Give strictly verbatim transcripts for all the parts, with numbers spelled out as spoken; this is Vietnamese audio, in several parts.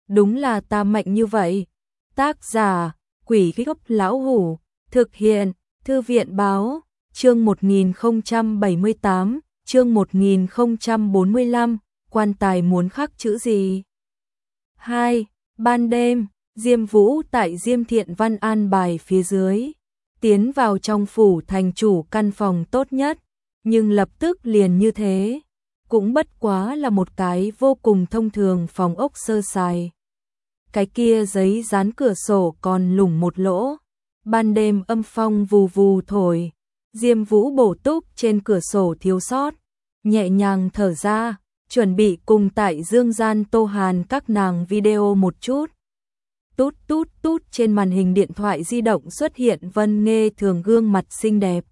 đúng là ta mạnh như vậy. Tác giả, Quỷ Gốc Lão Hủ, thực hiện, Thư viện báo, chương một nghìn không trăm bảy mươi tám, chương một nghìn không trăm bốn mươi lăm, quan tài muốn khắc chữ gì? hai. Ban đêm, Diêm Vũ tại Diêm Thiện Văn an bài phía dưới, tiến vào trong phủ thành chủ căn phòng tốt nhất, nhưng lập tức liền như thế, cũng bất quá là một cái vô cùng thông thường phòng ốc sơ sài. Cái kia giấy dán cửa sổ còn lủng một lỗ, ban đêm âm phong vù vù thổi, Diêm Vũ bổ túc trên cửa sổ thiếu sót, nhẹ nhàng thở ra, chuẩn bị cùng tại Dương Gian Tô Hàn các nàng video một chút. Tút tút tút trên màn hình điện thoại di động xuất hiện Vân Nghê Thường gương mặt xinh đẹp.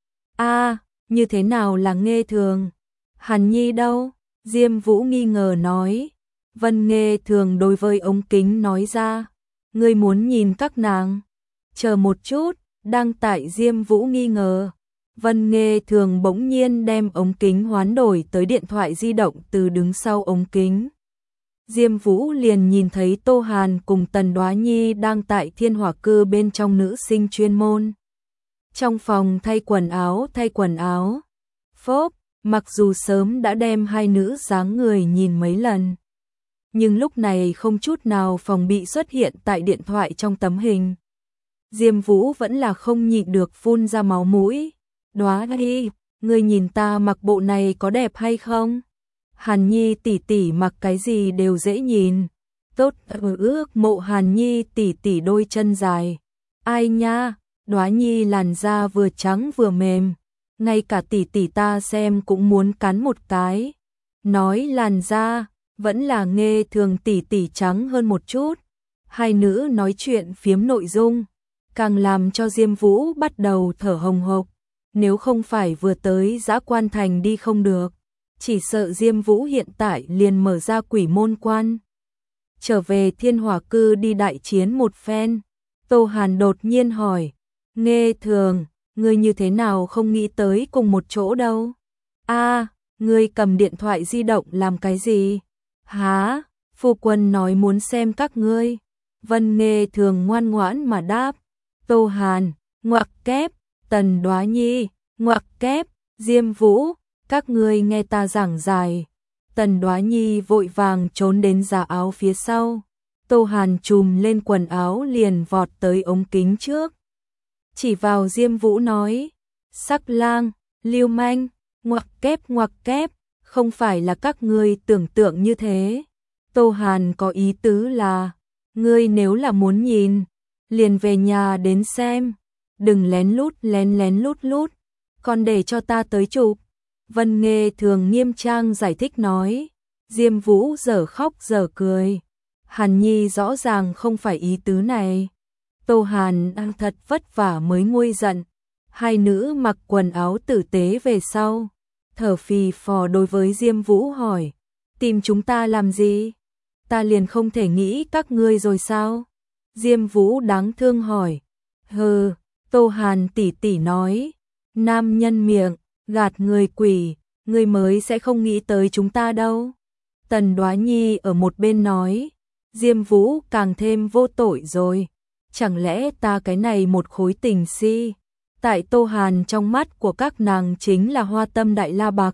A, à, như thế nào là Nghê Thường? Hàn Nhi đâu? Diêm Vũ nghi ngờ nói. Vân Nghê Thường đối với ống kính nói ra, ngươi muốn nhìn các nàng? Chờ một chút, đang tại Diêm Vũ nghi ngờ. Vân Nghê Thường bỗng nhiên đem ống kính hoán đổi tới điện thoại di động từ đứng sau ống kính. Diêm Vũ liền nhìn thấy Tô Hàn cùng Tần Đoá Nhi đang tại Thiên Hỏa Cư bên trong nữ sinh chuyên môn. Trong phòng thay quần áo thay quần áo. Phốp, mặc dù sớm đã đem hai nữ dáng người nhìn mấy lần, nhưng lúc này không chút nào phòng bị xuất hiện tại điện thoại trong tấm hình. Diêm Vũ vẫn là không nhịn được phun ra máu mũi. Đoá Nhi, ngươi nhìn ta mặc bộ này có đẹp hay không? Hàn Nhi tỷ tỷ mặc cái gì đều dễ nhìn. Tốt ước mộ Hàn Nhi tỷ tỷ đôi chân dài. Ai nha, Đoá Nhi làn da vừa trắng vừa mềm, ngay cả tỷ tỷ ta xem cũng muốn cắn một cái. Nói làn da, vẫn là Nghê Thường tỷ tỷ trắng hơn một chút. Hai nữ nói chuyện phiếm nội dung, càng làm cho Diêm Vũ bắt đầu thở hồng hộc. Nếu không phải vừa tới Dã Quan Thành đi không được, chỉ sợ Diêm Vũ hiện tại liền mở ra Quỷ Môn Quan, trở về Thiên Hỏa Cư đi đại chiến một phen. Tô Hàn đột nhiên hỏi, Nghê Thường, ngươi như thế nào không nghĩ tới cùng một chỗ đâu? A, ngươi cầm điện thoại di động làm cái gì? Hả? Phu quân nói muốn xem các ngươi. Vân Nghê Thường ngoan ngoãn mà đáp. Tô Hàn, ngoặc kép, Tần Đoá Nhi, ngoặc kép, Diêm Vũ, các ngươi nghe ta giảng dài. Tần Đoá Nhi vội vàng trốn đến giá áo phía sau. Tô Hàn trùm lên quần áo liền vọt tới ống kính trước, chỉ vào Diêm Vũ nói, sắc lang, lưu manh, ngoặc kép ngoặc kép, không phải là các ngươi tưởng tượng như thế. Tô Hàn có ý tứ là, ngươi nếu là muốn nhìn, liền về nhà đến xem, đừng lén lút lén lén lút lút, còn để cho ta tới chụp. Vân Nghê Thường nghiêm trang giải thích nói. Diêm Vũ giờ khóc giờ cười. Hàn Nhi rõ ràng không phải ý tứ này. Tô Hàn đang thật vất vả mới nguôi giận. Hai nữ mặc quần áo tử tế về sau, thở phì phò đối với Diêm Vũ hỏi, tìm chúng ta làm gì? Ta liền không thể nghĩ các ngươi rồi sao? Diêm Vũ đáng thương hỏi. Hừ, Tô Hàn tỷ tỷ nói, nam nhân miệng, gạt người quỷ, người mới sẽ không nghĩ tới chúng ta đâu. Tần Đoá Nhi ở một bên nói, Diêm Vũ càng thêm vô tội rồi. Chẳng lẽ ta cái này một khối tình si, tại Tô Hàn trong mắt của các nàng chính là hoa tâm đại la bạc.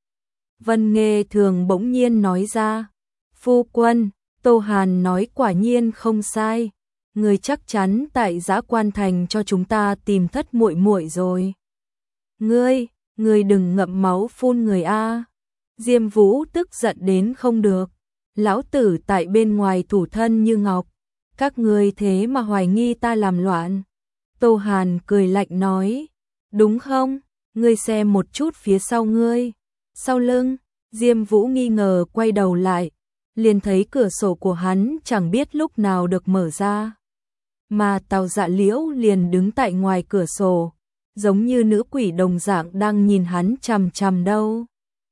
Vân Nghê Thường bỗng nhiên nói ra, phu quân, Tô Hàn nói quả nhiên không sai. Người chắc chắn tại Dã Quan Thành cho chúng ta tìm thất muội muội rồi. Ngươi, ngươi đừng ngậm máu phun người a. Diêm Vũ tức giận đến không được. Lão tử tại bên ngoài thủ thân như ngọc, các ngươi thế mà hoài nghi ta làm loạn. Tô Hàn cười lạnh nói, đúng không? Ngươi xem một chút phía sau ngươi. Sau lưng, Diêm Vũ nghi ngờ quay đầu lại, liền thấy cửa sổ của hắn chẳng biết lúc nào được mở ra. Mà Tào Dạ Liễu liền đứng tại ngoài cửa sổ, giống như nữ quỷ đồng dạng đang nhìn hắn chằm chằm đâu.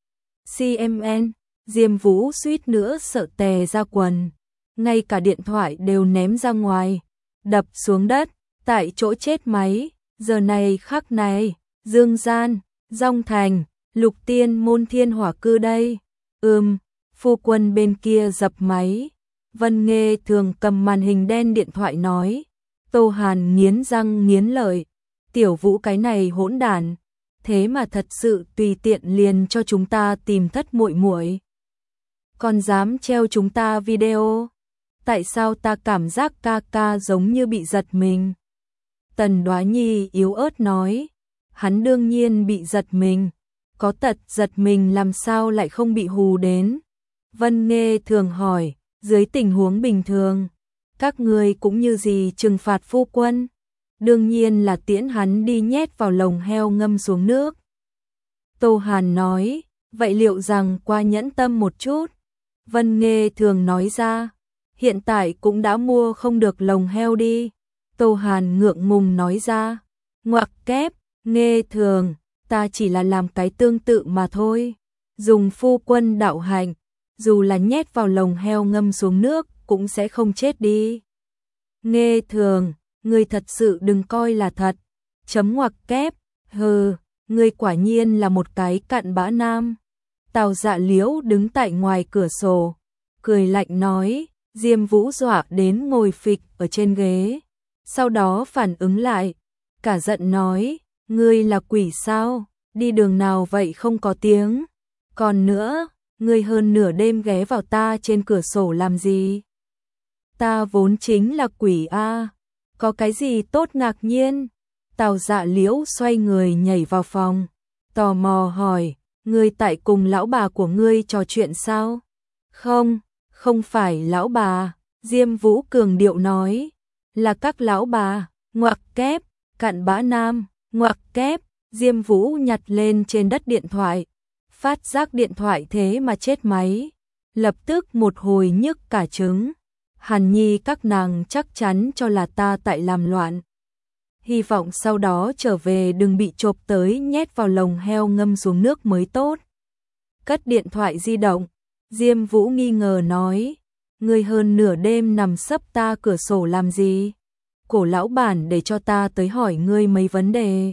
xê em en, Diêm Vũ suýt nữa sợ tè ra quần, ngay cả điện thoại đều ném ra ngoài, đập xuống đất, tại chỗ chết máy. Giờ này khắc này, Dương Gian, Dong Thành, Lục Tiên Môn Thiên Hỏa Cư đây. Ừm, phu quân bên kia dập máy. Vân Nghê Thường cầm màn hình đen điện thoại nói. Tô Hàn nghiến răng nghiến lợi, Tiểu Vũ cái này hỗn đản, thế mà thật sự tùy tiện liền cho chúng ta tìm thất muội muội. Còn dám treo chúng ta video? Tại sao ta cảm giác ca ca giống như bị giật mình? Tần Đoá Nhi yếu ớt nói, hắn đương nhiên bị giật mình, có tật giật mình làm sao lại không bị hù đến. Vân Nghê Thường hỏi, dưới tình huống bình thường, các ngươi cũng như gì trừng phạt phu quân? Đương nhiên là tiễn hắn đi nhét vào lồng heo ngâm xuống nước. Tô Hàn nói, vậy liệu rằng qua nhẫn tâm một chút? Vân Nghê Thường nói ra, hiện tại cũng đã mua không được lồng heo đi. Tô Hàn ngượng ngùng nói ra, ngoặc kép, Nghê Thường, ta chỉ là làm cái tương tự mà thôi. Dùng phu quân đạo hạnh, dù là nhét vào lồng heo ngâm xuống nước cũng sẽ không chết đi. Nghê Thường, ngươi thật sự đừng coi là thật. Chấm ngoặc kép, hừ, ngươi quả nhiên là một cái cặn bã nam. Tào Dạ Liễu đứng tại ngoài cửa sổ, cười lạnh nói, Diêm Vũ dọa đến ngồi phịch ở trên ghế. Sau đó phản ứng lại, cả giận nói, ngươi là quỷ sao, đi đường nào vậy không có tiếng. Còn nữa, ngươi hơn nửa đêm ghé vào ta trên cửa sổ làm gì? Ta vốn chính là quỷ a, có cái gì tốt ngạc nhiên? Tào Dạ Liễu xoay người nhảy vào phòng, tò mò hỏi, ngươi tại cùng lão bà của ngươi trò chuyện sao? Không, không phải lão bà, Diêm Vũ cường điệu nói, là các lão bà, ngoặc kép, cặn bã nam, ngoặc kép. Diêm Vũ nhặt lên trên đất điện thoại, phát giác điện thoại thế mà chết máy, lập tức một hồi nhức cả trứng. Hàn Nhi các nàng chắc chắn cho là ta tại làm loạn, hy vọng sau đó trở về đừng bị chộp tới nhét vào lồng heo ngâm xuống nước mới tốt. Cất điện thoại di động, Diêm Vũ nghi ngờ nói, ngươi hơn nửa đêm nằm sấp ta cửa sổ làm gì? Cổ lão bản để cho ta tới hỏi ngươi mấy vấn đề.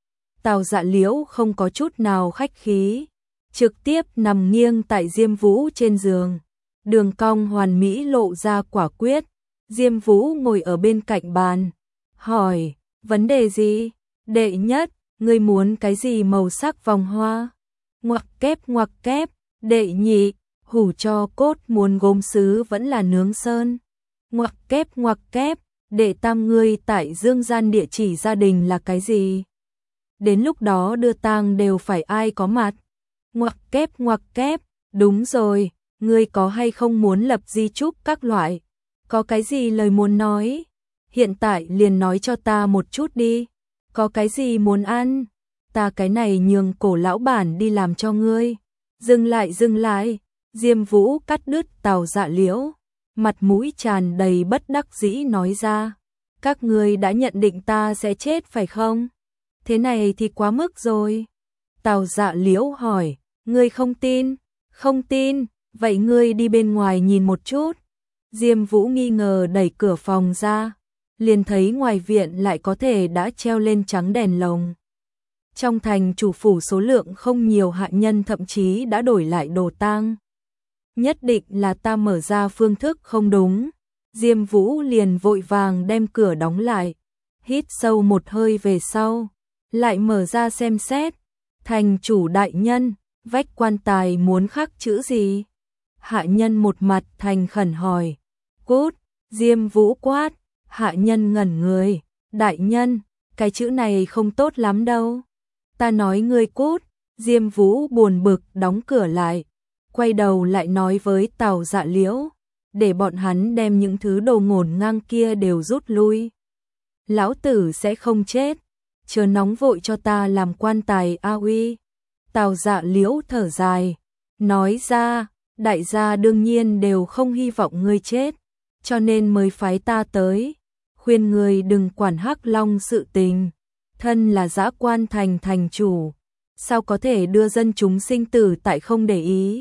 Tào Dạ Liễu không có chút nào khách khí, trực tiếp nằm nghiêng tại Diêm Vũ trên giường, đường cong hoàn mỹ lộ ra quả quyết. Diêm Vũ ngồi ở bên cạnh bàn, hỏi, vấn đề gì? Đệ nhất, ngươi muốn cái gì màu sắc vòng hoa? Ngoặc kép ngoặc kép. Đệ nhị, hủ cho cốt muốn gốm sứ vẫn là nướng sơn? Ngoặc kép ngoặc kép. Đệ tam, ngươi tại Dương Gian địa chỉ gia đình là cái gì? Đến lúc đó đưa tang đều phải ai có mặt? Ngoặc kép ngoặc kép. Đúng rồi, ngươi có hay không muốn lập di chúc các loại? Có cái gì lời muốn nói? Hiện tại liền nói cho ta một chút đi. Có cái gì muốn ăn? Ta cái này nhường cổ lão bản đi làm cho ngươi. Dừng lại dừng lại. Diêm Vũ cắt đứt Tào Dạ Liễu, mặt mũi tràn đầy bất đắc dĩ nói ra, các ngươi đã nhận định ta sẽ chết phải không? Thế này thì quá mức rồi. Tào Dạ Liễu hỏi, ngươi không tin? Không tin, vậy ngươi đi bên ngoài nhìn một chút. Diêm Vũ nghi ngờ đẩy cửa phòng ra, liền thấy ngoài viện lại có thể đã treo lên trắng đèn lồng. Trong thành chủ phủ số lượng không nhiều hạ nhân thậm chí đã đổi lại đồ tang. Nhất định là ta mở ra phương thức không đúng. Diêm Vũ liền vội vàng đem cửa đóng lại, hít sâu một hơi về sau, lại mở ra xem xét. Thành chủ đại nhân, vách quan tài muốn khắc chữ gì? Hạ nhân một mặt thành khẩn hỏi. Cút, Diêm Vũ quát. Hạ nhân ngẩn người, đại nhân, cái chữ này không tốt lắm đâu. Ta nói ngươi cút. Diêm Vũ buồn bực đóng cửa lại, quay đầu lại nói với Tào Dạ Liễu, để bọn hắn đem những thứ đồ ngổn ngang kia đều rút lui. Lão tử sẽ không chết, chờ nóng vội cho ta làm quan tài a uy. Tào Dạ Liễu thở dài, nói ra, đại gia đương nhiên đều không hy vọng ngươi chết, cho nên mới phái ta tới, khuyên ngươi đừng quản Hắc Long sự tình. Thân là dã quan thành thành chủ, sao có thể đưa dân chúng sinh tử tại không để ý?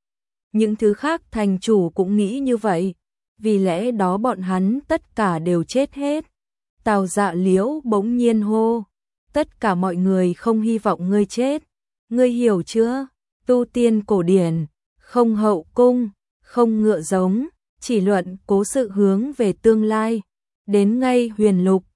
Những thứ khác thành chủ cũng nghĩ như vậy, vì lẽ đó bọn hắn tất cả đều chết hết. Tào Dạ Liễu bỗng nhiên hô, tất cả mọi người không hy vọng ngươi chết, ngươi hiểu chưa? Tu tiên cổ điển, không hậu cung, không ngựa giống, chỉ luận cố sự hướng về tương lai. Đến ngay huyền lục,